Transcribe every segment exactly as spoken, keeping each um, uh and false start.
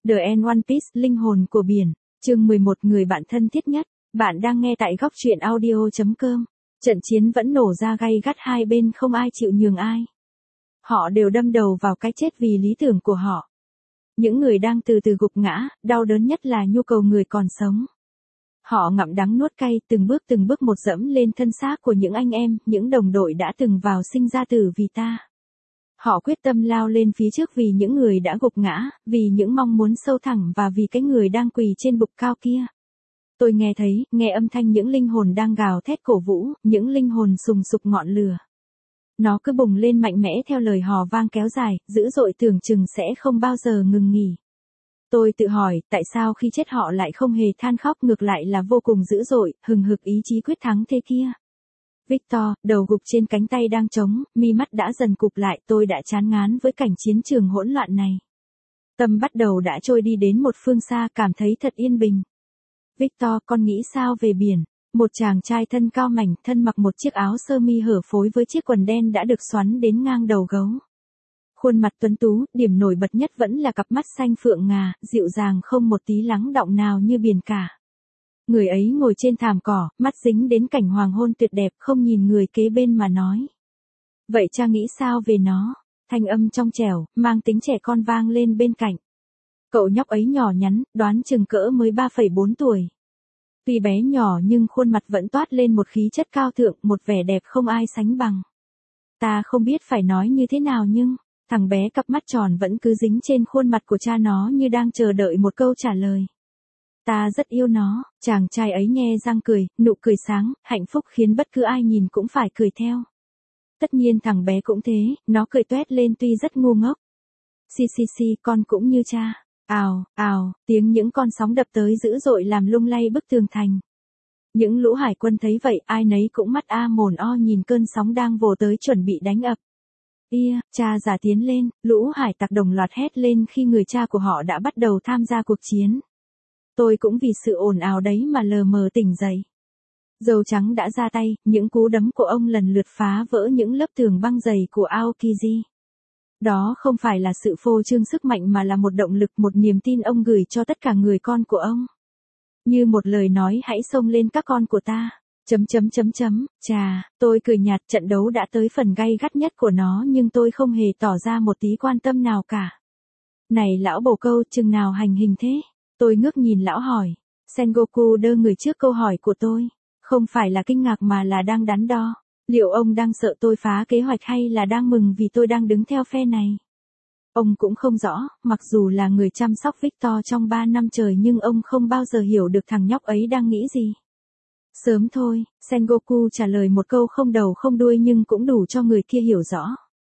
The End One Piece, linh hồn của biển, chương mười một người bạn thân thiết nhất. Bạn đang nghe tại góc truyện audio chấm com. Trận chiến vẫn nổ ra gay gắt, hai bên không ai chịu nhường ai. Họ đều đâm đầu vào cái chết vì lý tưởng của họ. Những người đang từ từ gục ngã, đau đớn nhất là nhu cầu người còn sống. Họ ngậm đắng nuốt cay, từng bước từng bước một dẫm lên thân xác của những anh em, những đồng đội đã từng vào sinh ra tử vì ta. Họ quyết tâm lao lên phía trước vì những người đã gục ngã, vì những mong muốn sâu thẳm và vì cái người đang quỳ trên bục cao kia. Tôi nghe thấy, nghe âm thanh những linh hồn đang gào thét cổ vũ, những linh hồn sùng sục ngọn lửa. Nó cứ bùng lên mạnh mẽ theo lời hò vang kéo dài, dữ dội tưởng chừng sẽ không bao giờ ngừng nghỉ. Tôi tự hỏi, tại sao khi chết họ lại không hề than khóc, ngược lại là vô cùng dữ dội, hừng hực ý chí quyết thắng thế kia. Victor, đầu gục trên cánh tay đang trống, mi mắt đã dần cụp lại, tôi đã chán ngán với cảnh chiến trường hỗn loạn này. Tâm bắt đầu đã trôi đi đến một phương xa, cảm thấy thật yên bình. Victor, con nghĩ sao về biển? Một chàng trai thân cao mảnh, thân mặc một chiếc áo sơ mi hở phối với chiếc quần đen đã được xoắn đến ngang đầu gấu. Khuôn mặt tuấn tú, điểm nổi bật nhất vẫn là cặp mắt xanh phượng ngà, dịu dàng không một tí lắng đọng nào như biển cả. Người ấy ngồi trên thảm cỏ, mắt dính đến cảnh hoàng hôn tuyệt đẹp, không nhìn người kế bên mà nói. Vậy cha nghĩ sao về nó? Thanh âm trong trẻo, mang tính trẻ con vang lên bên cạnh. Cậu nhóc ấy nhỏ nhắn, đoán chừng cỡ mới ba phẩy bốn tuổi. Tuy bé nhỏ nhưng khuôn mặt vẫn toát lên một khí chất cao thượng, một vẻ đẹp không ai sánh bằng. Ta không biết phải nói như thế nào nhưng, thằng bé cặp mắt tròn vẫn cứ dính trên khuôn mặt của cha nó như đang chờ đợi một câu trả lời. Ta rất yêu nó, chàng trai ấy nhe răng cười, nụ cười sáng, hạnh phúc khiến bất cứ ai nhìn cũng phải cười theo. Tất nhiên thằng bé cũng thế, nó cười toét lên tuy rất ngu ngốc. Xì xì xì, con cũng như cha. Ào, ào, tiếng những con sóng đập tới dữ dội làm lung lay bức tường thành. Những lũ hải quân thấy vậy, ai nấy cũng mắt a mồn o nhìn cơn sóng đang vồ tới chuẩn bị đánh ập. Ia, cha già tiến lên, lũ hải tặc đồng loạt hét lên khi người cha của họ đã bắt đầu tham gia cuộc chiến. Tôi cũng vì sự ồn ào đấy mà lờ mờ tỉnh dậy. Dâu trắng đã ra tay, những cú đấm của ông lần lượt phá vỡ những lớp tường băng dày của Aokiji. Đó không phải là sự phô trương sức mạnh mà là một động lực, một niềm tin ông gửi cho tất cả người con của ông. Như một lời nói, hãy xông lên các con của ta. Chấm chấm chấm chấm, chà, tôi cười nhạt, trận đấu đã tới phần gay gắt nhất của nó nhưng tôi không hề tỏ ra một tí quan tâm nào cả. Này lão bồ câu, chừng nào hành hình thế? Tôi ngước nhìn lão hỏi. Sengoku đơ người trước câu hỏi của tôi. Không phải là kinh ngạc mà là đang đắn đo. Liệu ông đang sợ tôi phá kế hoạch hay là đang mừng vì tôi đang đứng theo phe này? Ông cũng không rõ, mặc dù là người chăm sóc Victor trong ba năm trời nhưng ông không bao giờ hiểu được thằng nhóc ấy đang nghĩ gì. Sớm thôi, Sengoku trả lời một câu không đầu không đuôi nhưng cũng đủ cho người kia hiểu rõ.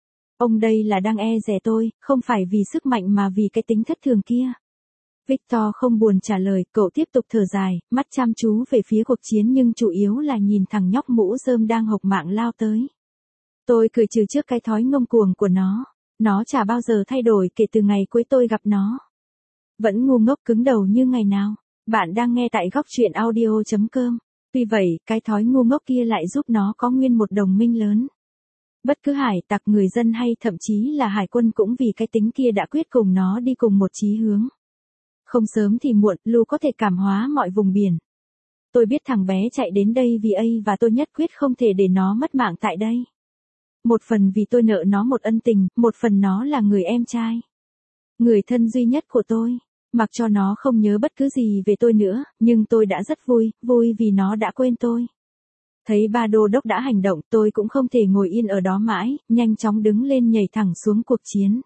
Ông đây là đang e dè tôi, không phải vì sức mạnh mà vì cái tính thất thường kia. Victor không buồn trả lời, cậu tiếp tục thở dài, mắt chăm chú về phía cuộc chiến nhưng chủ yếu là nhìn thằng nhóc mũ rơm đang hộc mạng lao tới. Tôi cười trừ trước cái thói ngông cuồng của nó. Nó chả bao giờ thay đổi kể từ ngày cuối tôi gặp nó. Vẫn ngu ngốc cứng đầu như ngày nào. Bạn đang nghe tại góc truyện audio chấm com. Tuy vậy, cái thói ngu ngốc kia lại giúp nó có nguyên một đồng minh lớn. Bất cứ hải tặc, người dân hay thậm chí là hải quân cũng vì cái tính kia đã quyết cùng nó đi cùng một chí hướng. Không sớm thì muộn, Lu có thể cảm hóa mọi vùng biển. Tôi biết thằng bé chạy đến đây vì A và tôi nhất quyết không thể để nó mất mạng tại đây. Một phần vì tôi nợ nó một ân tình, một phần nó là người em trai. Người thân duy nhất của tôi. Mặc cho nó không nhớ bất cứ gì về tôi nữa, nhưng tôi đã rất vui, vui vì nó đã quên tôi. Thấy ba đô đốc đã hành động, tôi cũng không thể ngồi yên ở đó mãi, nhanh chóng đứng lên nhảy thẳng xuống cuộc chiến.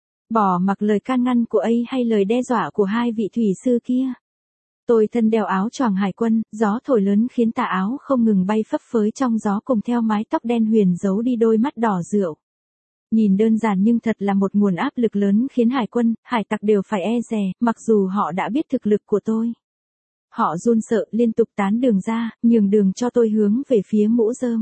Bỏ mặc lời can ngăn của A hay lời đe dọa của hai vị thủy sư kia. Tôi thân đeo áo choàng hải quân, gió thổi lớn khiến tà áo không ngừng bay phấp phới trong gió cùng theo mái tóc đen huyền giấu đi đôi mắt đỏ rượu. Nhìn đơn giản nhưng thật là một nguồn áp lực lớn khiến hải quân, hải tặc đều phải e dè, mặc dù họ đã biết thực lực của tôi. Họ run sợ liên tục tán đường ra, nhường đường cho tôi hướng về phía mũ rơm.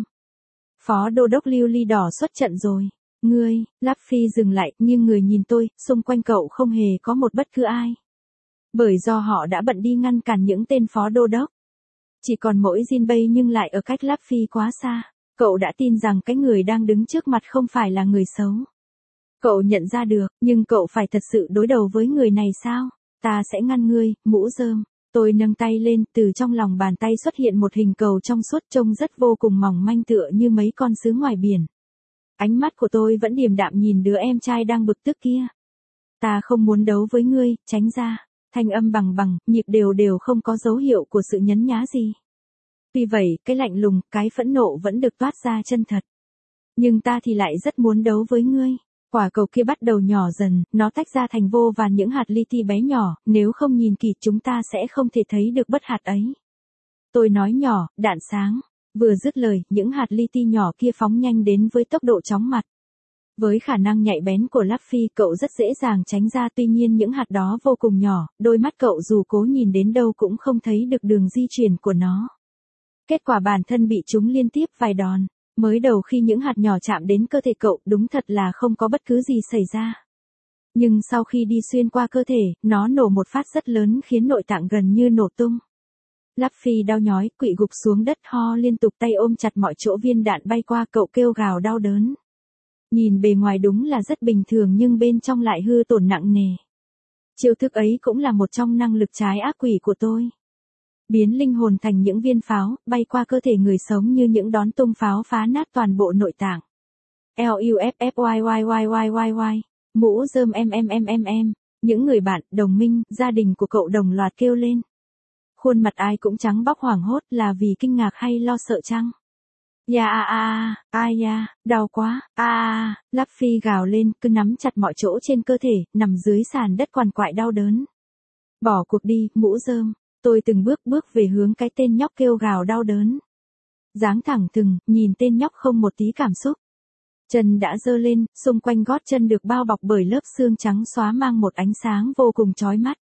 Phó đô đốc Lưu Ly đỏ xuất trận rồi. Ngươi, Luffy dừng lại, nhưng người nhìn tôi, xung quanh cậu không hề có một bất cứ ai. Bởi do họ đã bận đi ngăn cản những tên phó đô đốc. Chỉ còn mỗi Jinbei nhưng lại ở cách Luffy quá xa. Cậu đã tin rằng cái người đang đứng trước mặt không phải là người xấu. Cậu nhận ra được, nhưng cậu phải thật sự đối đầu với người này sao? Ta sẽ ngăn ngươi, mũ rơm. Tôi nâng tay lên, từ trong lòng bàn tay xuất hiện một hình cầu trong suốt trông rất vô cùng mỏng manh tựa như mấy con sứa ngoài biển. Ánh mắt của tôi vẫn điềm đạm nhìn đứa em trai đang bực tức kia. Ta không muốn đấu với ngươi, tránh ra. Thanh âm bằng bằng, nhịp đều đều không có dấu hiệu của sự nhấn nhá gì. Tuy vậy, cái lạnh lùng, cái phẫn nộ vẫn được toát ra chân thật. Nhưng ta thì lại rất muốn đấu với ngươi. Quả cầu kia bắt đầu nhỏ dần, nó tách ra thành vô vàn những hạt li ti bé nhỏ, nếu không nhìn kỹ chúng ta sẽ không thể thấy được bất hạt ấy. Tôi nói nhỏ, đạn sáng. Vừa dứt lời, những hạt li ti nhỏ kia phóng nhanh đến với tốc độ chóng mặt. Với khả năng nhạy bén của Luffy, cậu rất dễ dàng tránh ra, tuy nhiên những hạt đó vô cùng nhỏ, đôi mắt cậu dù cố nhìn đến đâu cũng không thấy được đường di chuyển của nó. Kết quả bản thân bị chúng liên tiếp vài đòn. Mới đầu khi những hạt nhỏ chạm đến cơ thể cậu, đúng thật là không có bất cứ gì xảy ra. Nhưng sau khi đi xuyên qua cơ thể, nó nổ một phát rất lớn khiến nội tạng gần như nổ tung. Luffy đau nhói, quỵ gục xuống đất ho liên tục, tay ôm chặt mọi chỗ viên đạn bay qua, cậu kêu gào đau đớn. Nhìn bề ngoài đúng là rất bình thường nhưng bên trong lại hư tổn nặng nề. Chiêu thức ấy cũng là một trong năng lực trái ác quỷ của tôi. Biến linh hồn thành những viên pháo, bay qua cơ thể người sống như những đón tung pháo phá nát toàn bộ nội tạng. Luffyyyyyyyyy, mũ rơm em em em em em, những người bạn, đồng minh, gia đình của cậu đồng loạt kêu lên. Khuôn mặt ai cũng trắng bóc hoảng hốt, là vì kinh ngạc hay lo sợ chăng? Ya a a, ai ya, đau quá, a a, Luffy gào lên, cứ nắm chặt mọi chỗ trên cơ thể, nằm dưới sàn đất quằn quại đau đớn. Bỏ cuộc đi, mũ rơm. Tôi từng bước bước về hướng cái tên nhóc kêu gào đau đớn. Dáng thẳng thừng, nhìn tên nhóc không một tí cảm xúc. Chân đã giơ lên, xung quanh gót chân được bao bọc bởi lớp xương trắng xóa mang một ánh sáng vô cùng chói mắt.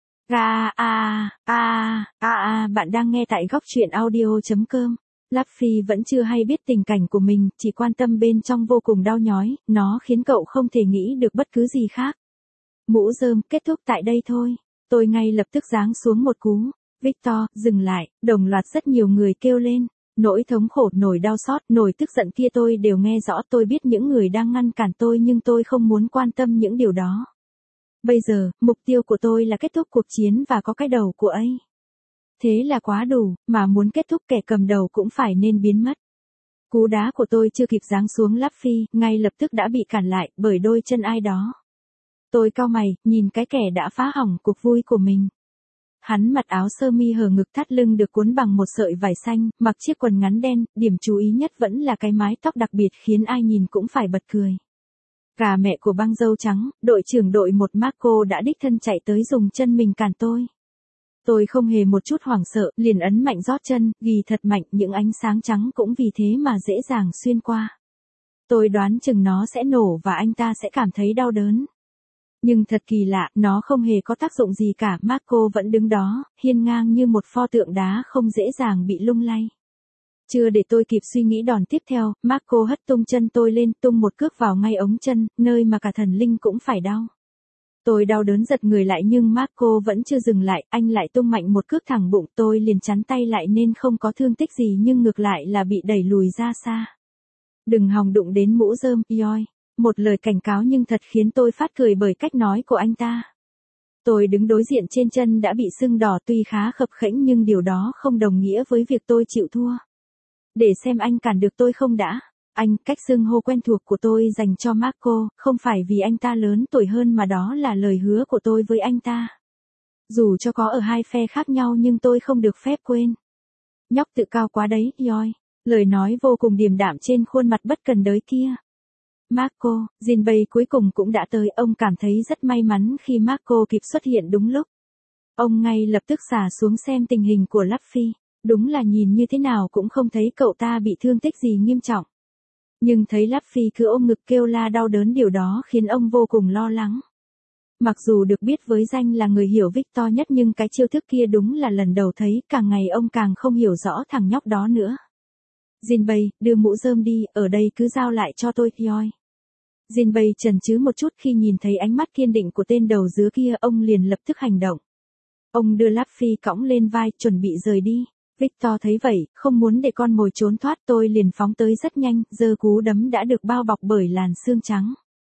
A a a a a, bạn đang nghe tại góc truyện audio chấm com. Luffy vẫn chưa hay biết tình cảnh của mình, chỉ quan tâm bên trong vô cùng đau nhói, nó khiến cậu không thể nghĩ được bất cứ gì khác. Mũ rơm, kết thúc tại đây thôi. Tôi ngay lập tức giáng xuống một cú. Victor, dừng lại, đồng loạt rất nhiều người kêu lên. Nỗi thống khổ, nỗi đau xót, nỗi tức giận kia tôi đều nghe rõ, tôi biết những người đang ngăn cản tôi nhưng tôi không muốn quan tâm những điều đó. Bây giờ, mục tiêu của tôi là kết thúc cuộc chiến và có cái đầu của ấy. Thế là quá đủ, mà muốn kết thúc kẻ cầm đầu cũng phải nên biến mất. Cú đá của tôi chưa kịp giáng xuống Luffy, ngay lập tức đã bị cản lại bởi đôi chân ai đó. Tôi cau mày, nhìn cái kẻ đã phá hỏng cuộc vui của mình. Hắn mặc áo sơ mi hở ngực, thắt lưng được cuốn bằng một sợi vải xanh, mặc chiếc quần ngắn đen, điểm chú ý nhất vẫn là cái mái tóc đặc biệt khiến ai nhìn cũng phải bật cười. Cả mẹ của băng dâu trắng, đội trưởng đội một Marco đã đích thân chạy tới dùng chân mình cản tôi. Tôi không hề một chút hoảng sợ, liền ấn mạnh rót chân, ghi thật mạnh, những ánh sáng trắng cũng vì thế mà dễ dàng xuyên qua. Tôi đoán chừng nó sẽ nổ và anh ta sẽ cảm thấy đau đớn. Nhưng thật kỳ lạ, nó không hề có tác dụng gì cả, Marco vẫn đứng đó, hiên ngang như một pho tượng đá không dễ dàng bị lung lay. Chưa để tôi kịp suy nghĩ đòn tiếp theo, Marco hất tung chân tôi lên, tung một cước vào ngay ống chân, nơi mà cả thần linh cũng phải đau. Tôi đau đớn giật người lại nhưng Marco vẫn chưa dừng lại, anh lại tung mạnh một cước thẳng bụng, tôi liền chắn tay lại nên không có thương tích gì nhưng ngược lại là bị đẩy lùi ra xa. Đừng hòng đụng đến mũ rơm, yoi. Một lời cảnh cáo nhưng thật khiến tôi phát cười bởi cách nói của anh ta. Tôi đứng đối diện trên chân đã bị sưng đỏ, tuy khá khập khẽnh nhưng điều đó không đồng nghĩa với việc tôi chịu thua. Để xem anh cản được tôi không đã. Anh, cách xưng hô quen thuộc của tôi dành cho Marco, không phải vì anh ta lớn tuổi hơn mà đó là lời hứa của tôi với anh ta. Dù cho có ở hai phe khác nhau nhưng tôi không được phép quên. Nhóc tự cao quá đấy, yoi. Lời nói vô cùng điềm đạm trên khuôn mặt bất cần đời kia. Marco, Jinbei cuối cùng cũng đã tới, ông cảm thấy rất may mắn khi Marco kịp xuất hiện đúng lúc. Ông ngay lập tức xả xuống xem tình hình của Luffy, đúng là nhìn như thế nào cũng không thấy cậu ta bị thương tích gì nghiêm trọng. Nhưng thấy Luffy cứ ôm ngực kêu la đau đớn, điều đó khiến ông vô cùng lo lắng. Mặc dù được biết với danh là người hiểu Victor nhất nhưng cái chiêu thức kia đúng là lần đầu thấy, càng ngày ông càng không hiểu rõ thằng nhóc đó nữa. Jinbei, đưa mũ rơm đi, ở đây cứ giao lại cho tôi, yoi. Jinbei chần chừ một chút khi nhìn thấy ánh mắt kiên định của tên đầu dứa kia, ông liền lập tức hành động. Ông đưa Luffy cõng lên vai, chuẩn bị rời đi. Victor thấy vậy, không muốn để con mồi trốn thoát, tôi liền phóng tới rất nhanh, giơ cú đấm đã được bao bọc bởi làn xương trắng.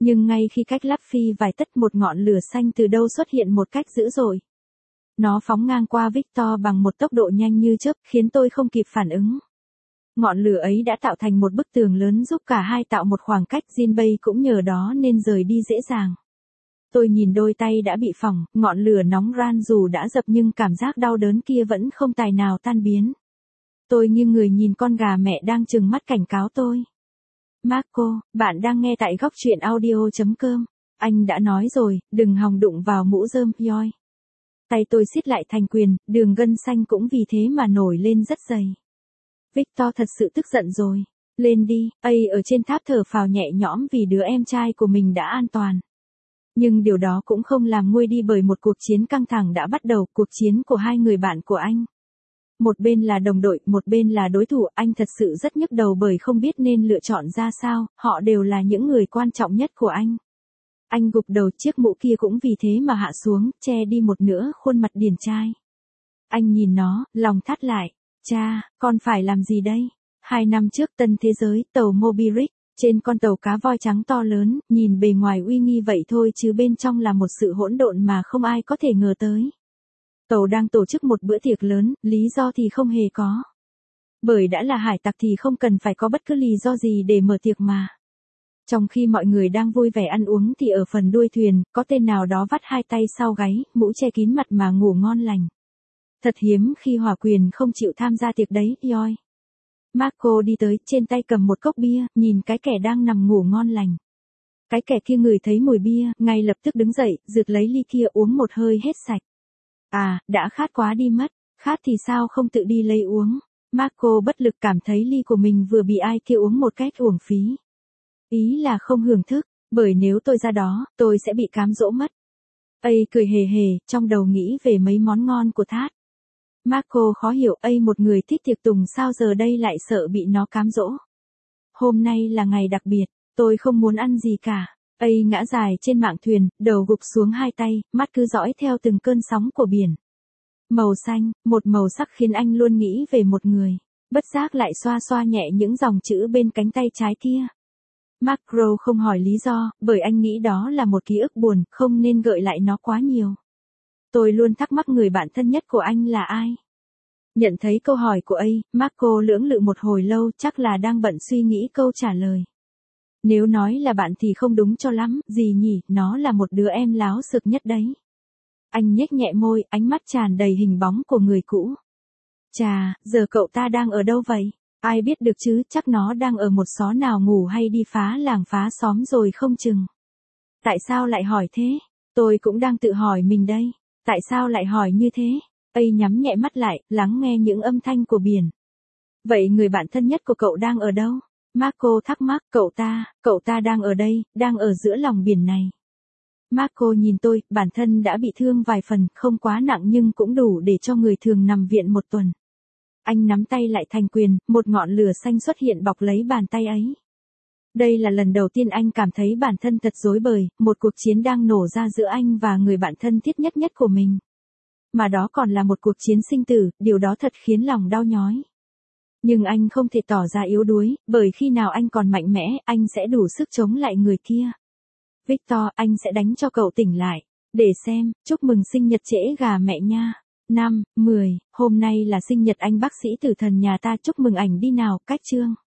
Nhưng ngay khi cách lắp phi vài tấc một ngọn lửa xanh từ đâu xuất hiện một cách dữ dội. Nó phóng ngang qua Victor bằng một tốc độ nhanh như chớp khiến tôi không kịp phản ứng. Ngọn lửa ấy đã tạo thành một bức tường lớn giúp cả hai tạo một khoảng cách, Jinbei cũng nhờ đó nên rời đi dễ dàng. Tôi nhìn đôi tay đã bị phỏng, ngọn lửa nóng ran dù đã dập nhưng cảm giác đau đớn kia vẫn không tài nào tan biến. Tôi như người nhìn con gà mẹ đang trừng mắt cảnh cáo tôi. Marco, bạn đang nghe tại góc truyện audio chấm com. Anh đã nói rồi, đừng hòng đụng vào mũ rơm, Yoi. Tay tôi siết lại thành quyền, đường gân xanh cũng vì thế mà nổi lên rất dày. Victor thật sự tức giận rồi. Lên đi, ấy ở trên tháp thở phào nhẹ nhõm vì đứa em trai của mình đã an toàn. Nhưng điều đó cũng không làm nguôi đi bởi một cuộc chiến căng thẳng đã bắt đầu, cuộc chiến của hai người bạn của anh. Một bên là đồng đội, một bên là đối thủ, anh thật sự rất nhức đầu bởi không biết nên lựa chọn ra sao, họ đều là những người quan trọng nhất của anh. Anh gục đầu, chiếc mũ kia cũng vì thế mà hạ xuống, che đi một nửa khuôn mặt điển trai. Anh nhìn nó, lòng thắt lại. Cha, con phải làm gì đây? Hai năm trước tân thế giới, tàu Moby Dick, trên con tàu cá voi trắng to lớn, nhìn bề ngoài uy nghi vậy thôi chứ bên trong là một sự hỗn độn mà không ai có thể ngờ tới. Tàu đang tổ chức một bữa tiệc lớn, lý do thì không hề có. Bởi đã là hải tặc thì không cần phải có bất cứ lý do gì để mở tiệc mà. Trong khi mọi người đang vui vẻ ăn uống thì ở phần đuôi thuyền, có tên nào đó vắt hai tay sau gáy, mũ che kín mặt mà ngủ ngon lành. Thật hiếm khi Hỏa Quyền không chịu tham gia tiệc đấy, Yoi. Marco đi tới, trên tay cầm một cốc bia, nhìn cái kẻ đang nằm ngủ ngon lành. Cái kẻ kia ngửi thấy mùi bia, ngay lập tức đứng dậy, rượt lấy ly kia uống một hơi hết sạch. À, đã khát quá đi mất, khát thì sao không tự đi lấy uống. Marco bất lực cảm thấy ly của mình vừa bị ai kia uống một cách uổng phí. Ý là không hưởng thức, bởi nếu tôi ra đó, tôi sẽ bị cám dỗ mất. Ây cười hề hề, trong đầu nghĩ về mấy món ngon của Thát. Marco khó hiểu, Ây một người thích tiệc tùng sao giờ đây lại sợ bị nó cám dỗ. Hôm nay là ngày đặc biệt, tôi không muốn ăn gì cả. Ây ngã dài trên mạn thuyền, đầu gục xuống hai tay, mắt cứ dõi theo từng cơn sóng của biển. Màu xanh, một màu sắc khiến anh luôn nghĩ về một người. Bất giác lại xoa xoa nhẹ những dòng chữ bên cánh tay trái kia. Marco không hỏi lý do, bởi anh nghĩ đó là một ký ức buồn, không nên gợi lại nó quá nhiều. Tôi luôn thắc mắc người bạn thân nhất của anh là ai. Nhận thấy câu hỏi của ấy, Marco lưỡng lự một hồi lâu, chắc là đang bận suy nghĩ câu trả lời. Nếu nói là bạn thì không đúng cho lắm, gì nhỉ, nó là một đứa em láo xực nhất đấy. Anh nhếch nhẹ môi, ánh mắt tràn đầy hình bóng của người cũ. Chà, giờ cậu ta đang ở đâu vậy? Ai biết được chứ, chắc nó đang ở một xó nào ngủ hay đi phá làng phá xóm rồi không chừng. Tại sao lại hỏi thế? Tôi cũng đang tự hỏi mình đây. Tại sao lại hỏi như thế? Ây nhắm nhẹ mắt lại, lắng nghe những âm thanh của biển. Vậy người bạn thân nhất của cậu đang ở đâu? Marco thắc mắc, cậu ta, cậu ta đang ở đây, đang ở giữa lòng biển này. Marco nhìn tôi, bản thân đã bị thương vài phần, không quá nặng nhưng cũng đủ để cho người thường nằm viện một tuần. Anh nắm tay lại thành quyền, một ngọn lửa xanh xuất hiện bọc lấy bàn tay ấy. Đây là lần đầu tiên anh cảm thấy bản thân thật rối bời, một cuộc chiến đang nổ ra giữa anh và người bạn thân thiết nhất nhất của mình. Mà đó còn là một cuộc chiến sinh tử, điều đó thật khiến lòng đau nhói. Nhưng anh không thể tỏ ra yếu đuối, bởi khi nào anh còn mạnh mẽ, anh sẽ đủ sức chống lại người kia. Victor, anh sẽ đánh cho cậu tỉnh lại. Để xem, chúc mừng sinh nhật trễ gà mẹ nha. năm, mười, hôm nay là sinh nhật anh bác sĩ tử thần nhà ta, chúc mừng ảnh đi nào, cách chương.